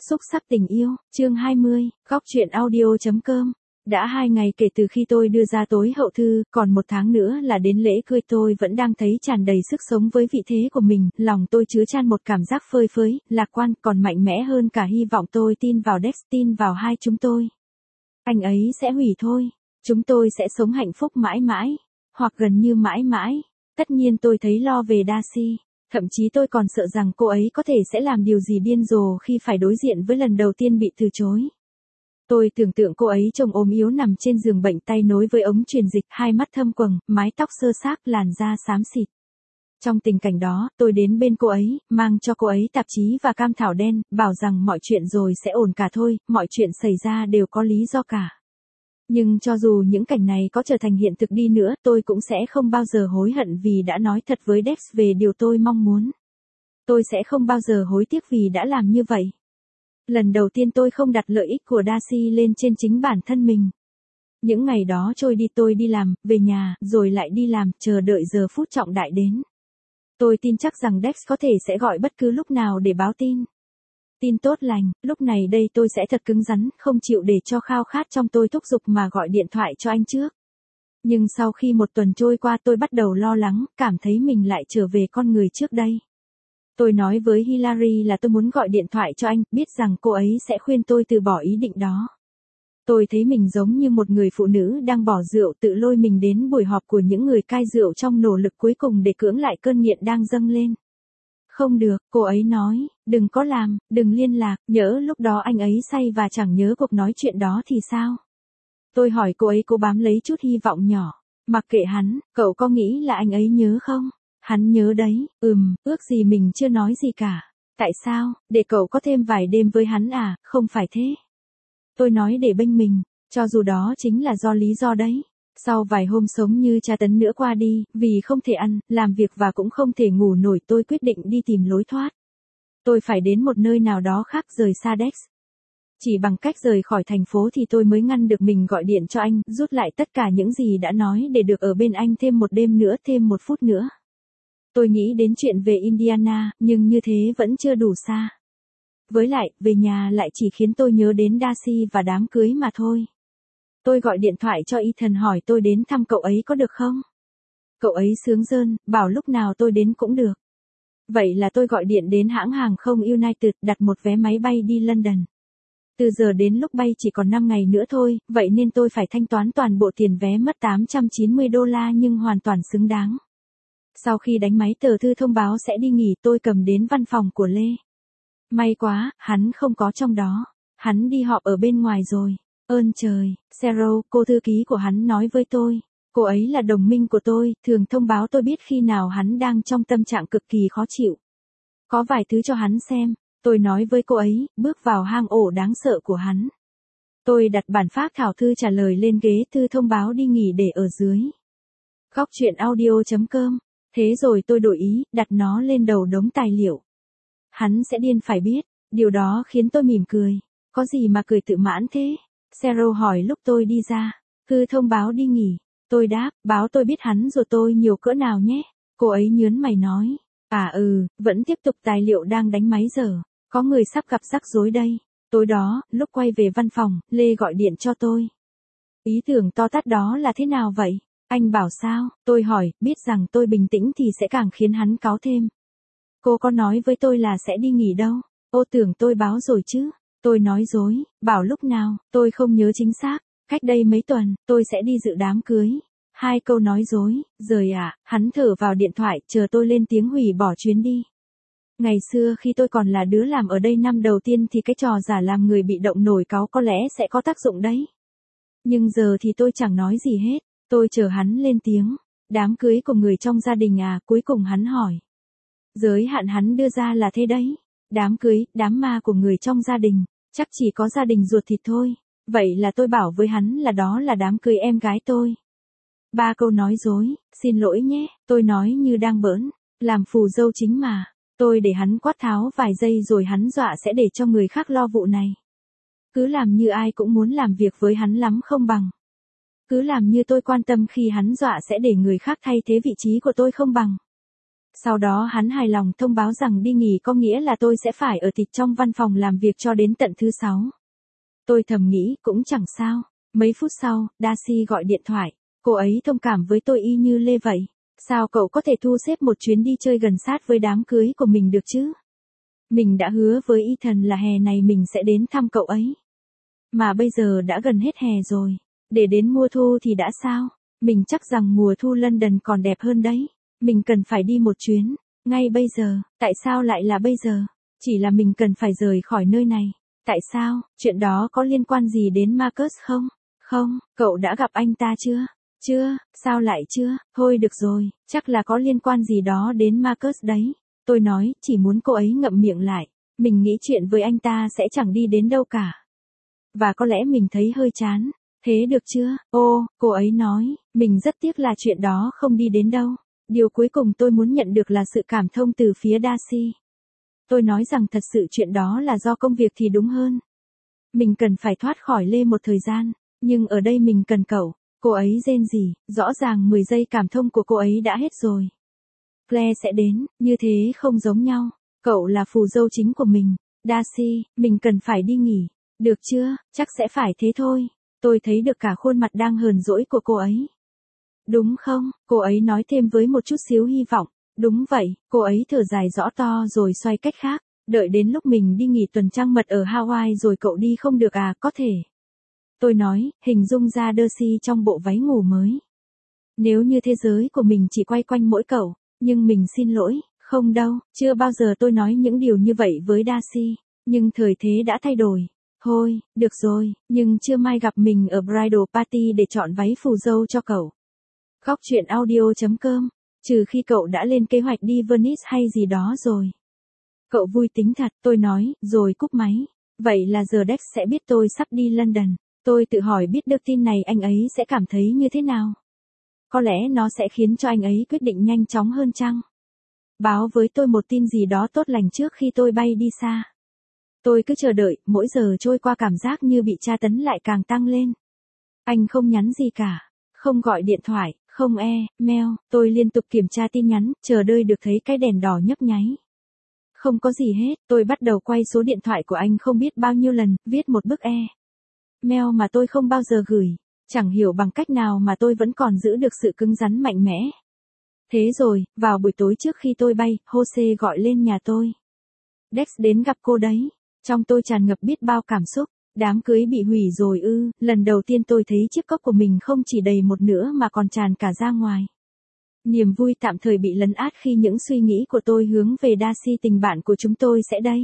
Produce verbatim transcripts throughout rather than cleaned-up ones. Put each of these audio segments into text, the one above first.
Xúc xắc tình yêu, chương hai mươi, góc truyện audio.com. Đã hai ngày kể từ khi tôi đưa ra tối hậu thư, còn một tháng nữa là đến lễ cưới, tôi vẫn đang thấy tràn đầy sức sống với vị thế của mình, lòng tôi chứa chan một cảm giác phơi phới, lạc quan, còn mạnh mẽ hơn cả hy vọng. Tôi tin vào Dex, tin vào hai chúng tôi. Anh ấy sẽ hủy thôi. Chúng tôi sẽ sống hạnh phúc mãi mãi, hoặc gần như mãi mãi. Tất nhiên tôi thấy lo về Darcy. Thậm chí tôi còn sợ rằng cô ấy có thể sẽ làm điều gì điên rồ khi phải đối diện với lần đầu tiên bị từ chối. Tôi tưởng tượng cô ấy trông ốm yếu nằm trên giường bệnh, tay nối với ống truyền dịch, hai mắt thâm quầng, mái tóc xơ xác, làn da xám xịt. Trong tình cảnh đó, tôi đến bên cô ấy, mang cho cô ấy tạp chí và cam thảo đen, bảo rằng mọi chuyện rồi sẽ ổn cả thôi, mọi chuyện xảy ra đều có lý do cả. Nhưng cho dù những cảnh này có trở thành hiện thực đi nữa, tôi cũng sẽ không bao giờ hối hận vì đã nói thật với Dex về điều tôi mong muốn. Tôi sẽ không bao giờ hối tiếc vì đã làm như vậy. Lần đầu tiên tôi không đặt lợi ích của Darcy lên trên chính bản thân mình. Những ngày đó trôi đi, tôi đi làm, về nhà, rồi lại đi làm, chờ đợi giờ phút trọng đại đến. Tôi tin chắc rằng Dex có thể sẽ gọi bất cứ lúc nào để báo tin. Tin tốt lành, lúc này đây tôi sẽ thật cứng rắn, không chịu để cho khao khát trong tôi thúc giục mà gọi điện thoại cho anh trước. Nhưng sau khi một tuần trôi qua, tôi bắt đầu lo lắng, cảm thấy mình lại trở về con người trước đây. Tôi nói với Hillary là tôi muốn gọi điện thoại cho anh, biết rằng cô ấy sẽ khuyên tôi từ bỏ ý định đó. Tôi thấy mình giống như một người phụ nữ đang bỏ rượu, tự lôi mình đến buổi họp của những người cai rượu trong nỗ lực cuối cùng để cưỡng lại cơn nghiện đang dâng lên. Không được, cô ấy nói, đừng có làm, đừng liên lạc, nhỡ lúc đó anh ấy say và chẳng nhớ cuộc nói chuyện đó thì sao? Tôi hỏi cô ấy, cố bám lấy chút hy vọng nhỏ. Mặc kệ hắn, cậu có nghĩ là anh ấy nhớ không? Hắn nhớ đấy, ừm, ước gì mình chưa nói gì cả. Tại sao, để cậu có thêm vài đêm với hắn à, không phải thế? Tôi nói để bênh mình, cho dù đó chính là do lý do đấy. Sau vài hôm sống như tra tấn nữa qua đi, vì không thể ăn, làm việc và cũng không thể ngủ nổi, tôi quyết định đi tìm lối thoát. Tôi phải đến một nơi nào đó khác, rời xa Dex. Chỉ bằng cách rời khỏi thành phố thì tôi mới ngăn được mình gọi điện cho anh, rút lại tất cả những gì đã nói để được ở bên anh thêm một đêm nữa, thêm một phút nữa. Tôi nghĩ đến chuyện về Indiana, nhưng như thế vẫn chưa đủ xa. Với lại, về nhà lại chỉ khiến tôi nhớ đến Darcy và đám cưới mà thôi. Tôi gọi điện thoại cho Ethan hỏi tôi đến thăm cậu ấy có được không? Cậu ấy sướng rơn, bảo lúc nào tôi đến cũng được. Vậy là tôi gọi điện đến hãng hàng không United, đặt một vé máy bay đi London. Từ giờ đến lúc bay chỉ còn năm ngày nữa thôi, vậy nên tôi phải thanh toán toàn bộ tiền vé, mất tám trăm chín mươi đô la nhưng hoàn toàn xứng đáng. Sau khi đánh máy tờ thư thông báo sẽ đi nghỉ, tôi cầm đến văn phòng của Lê. May quá, hắn không có trong đó. Hắn đi họp ở bên ngoài rồi. Ơn trời, Cheryl, cô thư ký của hắn nói với tôi. Cô ấy là đồng minh của tôi, thường thông báo tôi biết khi nào hắn đang trong tâm trạng cực kỳ khó chịu. Có vài thứ cho hắn xem. Tôi nói với cô ấy, bước vào hang ổ đáng sợ của hắn. Tôi đặt bản phác thảo thư trả lời lên ghế thư thông báo đi nghỉ để ở dưới. Góc truyện audio.com. Thế rồi tôi đổi ý, đặt nó lên đầu đống tài liệu. Hắn sẽ điên phải biết, điều đó khiến tôi mỉm cười. Có gì mà cười tự mãn thế? Cheryl hỏi lúc tôi đi ra. Thư thông báo đi nghỉ. Tôi đáp, báo tôi biết hắn rồi tôi nhiều cỡ nào nhé. Cô ấy nhớn mày nói. À ừ, vẫn tiếp tục, tài liệu đang đánh máy giờ. Có người sắp gặp rắc rối đây. Tối đó, lúc quay về văn phòng, Lê gọi điện cho tôi. Ý tưởng to tát đó là thế nào vậy? Anh bảo sao? Tôi hỏi, biết rằng tôi bình tĩnh thì sẽ càng khiến hắn cáu thêm. Cô có nói với tôi là sẽ đi nghỉ đâu? Ô, tưởng tôi báo rồi chứ. Tôi nói dối, bảo lúc nào, tôi không nhớ chính xác. Cách đây mấy tuần, tôi sẽ đi dự đám cưới. Hai câu nói dối, rời à, hắn thở vào điện thoại, chờ tôi lên tiếng hủy bỏ chuyến đi. Ngày xưa khi tôi còn là đứa làm ở đây năm đầu tiên thì cái trò giả làm người bị động nổi cáu có lẽ sẽ có tác dụng đấy. Nhưng giờ thì tôi chẳng nói gì hết, tôi chờ hắn lên tiếng. Đám cưới của người trong gia đình à, cuối cùng hắn hỏi. Giới hạn hắn đưa ra là thế đấy. Đám cưới, đám ma của người trong gia đình, chắc chỉ có gia đình ruột thịt thôi. Vậy là tôi bảo với hắn là đó là đám cưới em gái tôi. Ba câu nói dối, xin lỗi nhé, tôi nói như đang bỡn, làm phù dâu chính mà. Tôi để hắn quát tháo vài giây rồi hắn dọa sẽ để cho người khác lo vụ này. Cứ làm như ai cũng muốn làm việc với hắn lắm không bằng. Cứ làm như tôi quan tâm khi hắn dọa sẽ để người khác thay thế vị trí của tôi không bằng. Sau đó hắn hài lòng thông báo rằng đi nghỉ có nghĩa là tôi sẽ phải ở tịt trong văn phòng làm việc cho đến tận thứ sáu. Tôi thầm nghĩ cũng chẳng sao. Mấy phút sau, Darcy gọi điện thoại. Cô ấy thông cảm với tôi y như Lê vậy. Sao cậu có thể thu xếp một chuyến đi chơi gần sát với đám cưới của mình được chứ? Mình đã hứa với Ethan là hè này mình sẽ đến thăm cậu ấy. Mà bây giờ đã gần hết hè rồi. Để đến mùa thu thì đã sao? Mình chắc rằng mùa thu London còn đẹp hơn đấy. Mình cần phải đi một chuyến. Ngay bây giờ. Tại sao lại là bây giờ? Chỉ là mình cần phải rời khỏi nơi này. Tại sao? Chuyện đó có liên quan gì đến Marcus không? Không, cậu đã gặp anh ta chưa? Chưa, sao lại chưa? Thôi được rồi, chắc là có liên quan gì đó đến Marcus đấy. Tôi nói, chỉ muốn cô ấy ngậm miệng lại. Mình nghĩ chuyện với anh ta sẽ chẳng đi đến đâu cả. Và có lẽ mình thấy hơi chán. Thế được chưa? Ô, cô ấy nói, mình rất tiếc là chuyện đó không đi đến đâu. Điều cuối cùng tôi muốn nhận được là sự cảm thông từ phía Darcy. Tôi nói rằng thật sự chuyện đó là do công việc thì đúng hơn. Mình cần phải thoát khỏi Lê một thời gian, nhưng ở đây mình cần cậu. Cô ấy rên rỉ, rõ ràng mười giây cảm thông của cô ấy đã hết rồi. Claire sẽ đến, như thế không giống nhau. Cậu là phù dâu chính của mình. Darcy, mình cần phải đi nghỉ. Được chưa, chắc sẽ phải thế thôi. Tôi thấy được cả khuôn mặt đang hờn dỗi của cô ấy. Đúng không? Cô ấy nói thêm với một chút xíu hy vọng. Đúng vậy, cô ấy thở dài rõ to rồi xoay cách khác. Đợi đến lúc mình đi nghỉ tuần trăng mật ở Hawaii rồi cậu đi không được à, có thể. Tôi nói, hình dung ra Darcy trong bộ váy ngủ mới. Nếu như thế giới của mình chỉ quay quanh mỗi cậu, nhưng mình xin lỗi, không đâu, chưa bao giờ tôi nói những điều như vậy với Darcy, nhưng thời thế đã thay đổi. Thôi, được rồi, nhưng chưa mai gặp mình ở bridal party để chọn váy phù dâu cho cậu. Góc chuyện audio chấm com, trừ khi cậu đã lên kế hoạch đi Venice hay gì đó rồi. Cậu vui tính thật, tôi nói, rồi cúp máy. Vậy là giờ Dex sẽ biết tôi sắp đi London. Tôi tự hỏi biết được tin này anh ấy sẽ cảm thấy như thế nào. Có lẽ nó sẽ khiến cho anh ấy quyết định nhanh chóng hơn chăng? Báo với tôi một tin gì đó tốt lành trước khi tôi bay đi xa. Tôi cứ chờ đợi, mỗi giờ trôi qua cảm giác như bị tra tấn lại càng tăng lên. Anh không nhắn gì cả, không gọi điện thoại, không e-mail, tôi liên tục kiểm tra tin nhắn, chờ đợi được thấy cái đèn đỏ nhấp nháy. Không có gì hết, tôi bắt đầu quay số điện thoại của anh không biết bao nhiêu lần, viết một bức e-mail mà tôi không bao giờ gửi. Chẳng hiểu bằng cách nào mà tôi vẫn còn giữ được sự cứng rắn mạnh mẽ. Thế rồi, vào buổi tối trước khi tôi bay, Jose gọi lên nhà tôi. Dex đến gặp cô đấy. Trong tôi tràn ngập biết bao cảm xúc. Đám cưới bị hủy rồi ư, lần đầu tiên tôi thấy chiếc cốc của mình không chỉ đầy một nửa mà còn tràn cả ra ngoài. Niềm vui tạm thời bị lấn át khi những suy nghĩ của tôi hướng về Darcy tình bạn của chúng tôi sẽ đây.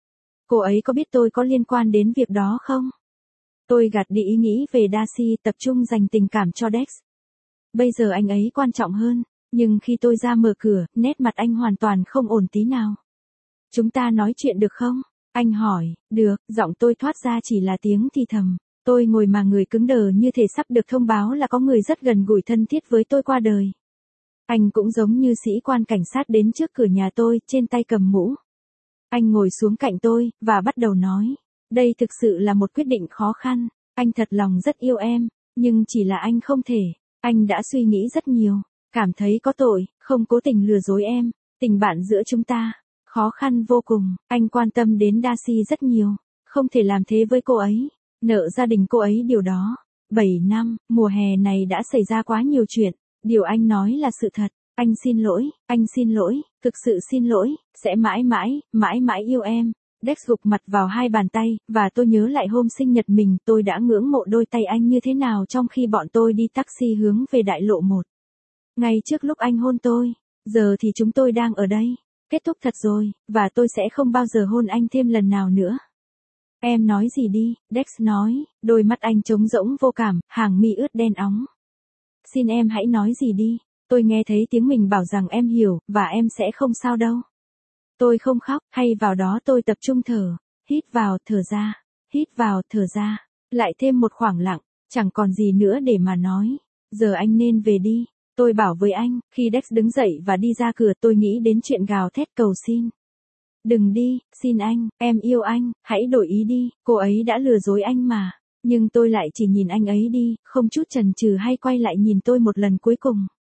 Cô ấy có biết tôi có liên quan đến việc đó không? Tôi gạt đi ý nghĩ về Darcy, tập trung dành tình cảm cho Dex. Bây giờ anh ấy quan trọng hơn, nhưng khi tôi ra mở cửa, nét mặt anh hoàn toàn không ổn tí nào. Chúng ta nói chuyện được không? Anh hỏi, được, giọng tôi thoát ra chỉ là tiếng thì thầm. Tôi ngồi mà người cứng đờ như thể sắp được thông báo là có người rất gần gũi thân thiết với tôi qua đời. Anh cũng giống như sĩ quan cảnh sát đến trước cửa nhà tôi, trên tay cầm mũ. Anh ngồi xuống cạnh tôi, và bắt đầu nói. Đây thực sự là một quyết định khó khăn. Anh thật lòng rất yêu em, nhưng chỉ là anh không thể. Anh đã suy nghĩ rất nhiều, cảm thấy có tội, không cố tình lừa dối em. Tình bạn giữa chúng ta, khó khăn vô cùng. Anh quan tâm đến Darcy rất nhiều, không thể làm thế với cô ấy. Nợ gia đình cô ấy điều đó. bảy năm, mùa hè này đã xảy ra quá nhiều chuyện. Điều anh nói là sự thật. Anh xin lỗi, anh xin lỗi, thực sự xin lỗi, sẽ mãi mãi, mãi mãi yêu em. Dex gục mặt vào hai bàn tay, và tôi nhớ lại hôm sinh nhật mình, tôi đã ngưỡng mộ đôi tay anh như thế nào trong khi bọn tôi đi taxi hướng về đại lộ một. Ngay trước lúc anh hôn tôi, giờ thì chúng tôi đang ở đây. Kết thúc thật rồi, và tôi sẽ không bao giờ hôn anh thêm lần nào nữa. Em nói gì đi, Dex nói, đôi mắt anh trống rỗng vô cảm, hàng mi ướt đen óng. Xin em hãy nói gì đi, tôi nghe thấy tiếng mình bảo rằng em hiểu, và em sẽ không sao đâu. Tôi không khóc, hay vào đó tôi tập trung thở, hít vào, thở ra, hít vào, thở ra, lại thêm một khoảng lặng, chẳng còn gì nữa để mà nói. Giờ anh nên về đi, tôi bảo với anh, khi Dex đứng dậy và đi ra cửa tôi nghĩ đến chuyện gào thét cầu xin. Đừng đi, xin anh, em yêu anh, hãy đổi ý đi, cô ấy đã lừa dối anh mà. Nhưng tôi lại chỉ nhìn anh ấy đi, không chút chần chừ hay quay lại nhìn tôi một lần cuối cùng.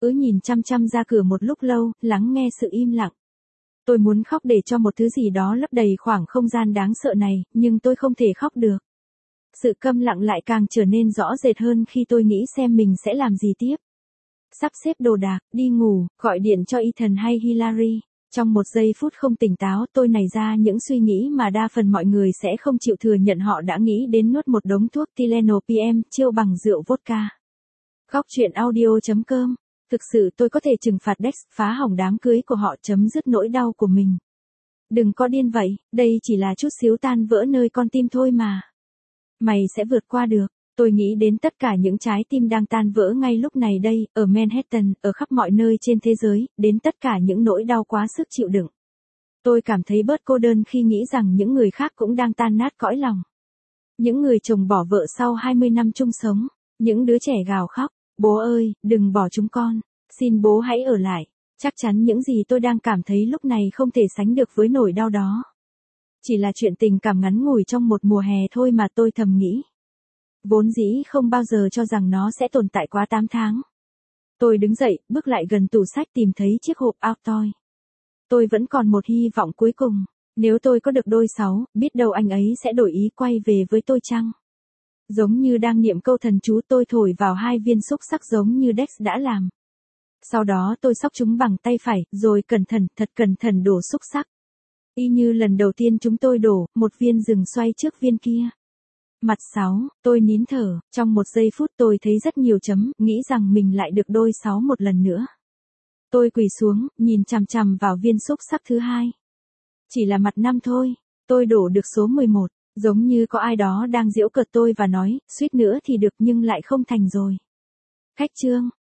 Ứ nhìn chăm chăm ra cửa một lúc lâu, lắng nghe sự im lặng. Tôi muốn khóc để cho một thứ gì đó lấp đầy khoảng không gian đáng sợ này, nhưng tôi không thể khóc được. Sự câm lặng lại càng trở nên rõ rệt hơn khi tôi nghĩ xem mình sẽ làm gì tiếp. Sắp xếp đồ đạc, đi ngủ, gọi điện cho Ethan hay Hillary. Trong một giây phút không tỉnh táo, tôi nảy ra những suy nghĩ mà đa phần mọi người sẽ không chịu thừa nhận, họ đã nghĩ đến nuốt một đống thuốc Tylenol pê em chiêu bằng rượu vodka. Góc truyện audio chấm com. Thực sự tôi có thể trừng phạt Dex, phá hỏng đám cưới của họ, chấm dứt nỗi đau của mình. Đừng có điên vậy, đây chỉ là chút xíu tan vỡ nơi con tim thôi mà. Mày sẽ vượt qua được. Tôi nghĩ đến tất cả những trái tim đang tan vỡ ngay lúc này đây, ở Manhattan, ở khắp mọi nơi trên thế giới, đến tất cả những nỗi đau quá sức chịu đựng. Tôi cảm thấy bớt cô đơn khi nghĩ rằng những người khác cũng đang tan nát cõi lòng. Những người chồng bỏ vợ sau hai mươi năm chung sống, những đứa trẻ gào khóc, bố ơi, đừng bỏ chúng con, xin bố hãy ở lại. Chắc chắn những gì tôi đang cảm thấy lúc này không thể sánh được với nỗi đau đó. Chỉ là chuyện tình cảm ngắn ngủi trong một mùa hè thôi mà, tôi thầm nghĩ. Vốn dĩ không bao giờ cho rằng nó sẽ tồn tại quá tám tháng. Tôi đứng dậy, bước lại gần tủ sách, tìm thấy chiếc hộp Altoid. Tôi vẫn còn một hy vọng cuối cùng. Nếu tôi có được đôi sáu, biết đâu anh ấy sẽ đổi ý quay về với tôi chăng? Giống như đang niệm câu thần chú, tôi thổi vào hai viên xúc xắc giống như Dex đã làm. Sau đó tôi xóc chúng bằng tay phải, rồi cẩn thận, thật cẩn thận đổ xúc xắc. Y như lần đầu tiên chúng tôi đổ, một viên dừng xoay trước viên kia. Mặt sáu, tôi nín thở, trong một giây phút tôi thấy rất nhiều chấm, nghĩ rằng mình lại được đôi sáu một lần nữa. Tôi quỳ xuống, nhìn chằm chằm vào viên xúc xắc thứ hai. Chỉ là mặt năm thôi, tôi đổ được số mười một, giống như có ai đó đang giễu cợt tôi và nói, suýt nữa thì được nhưng lại không thành rồi. Khách trương,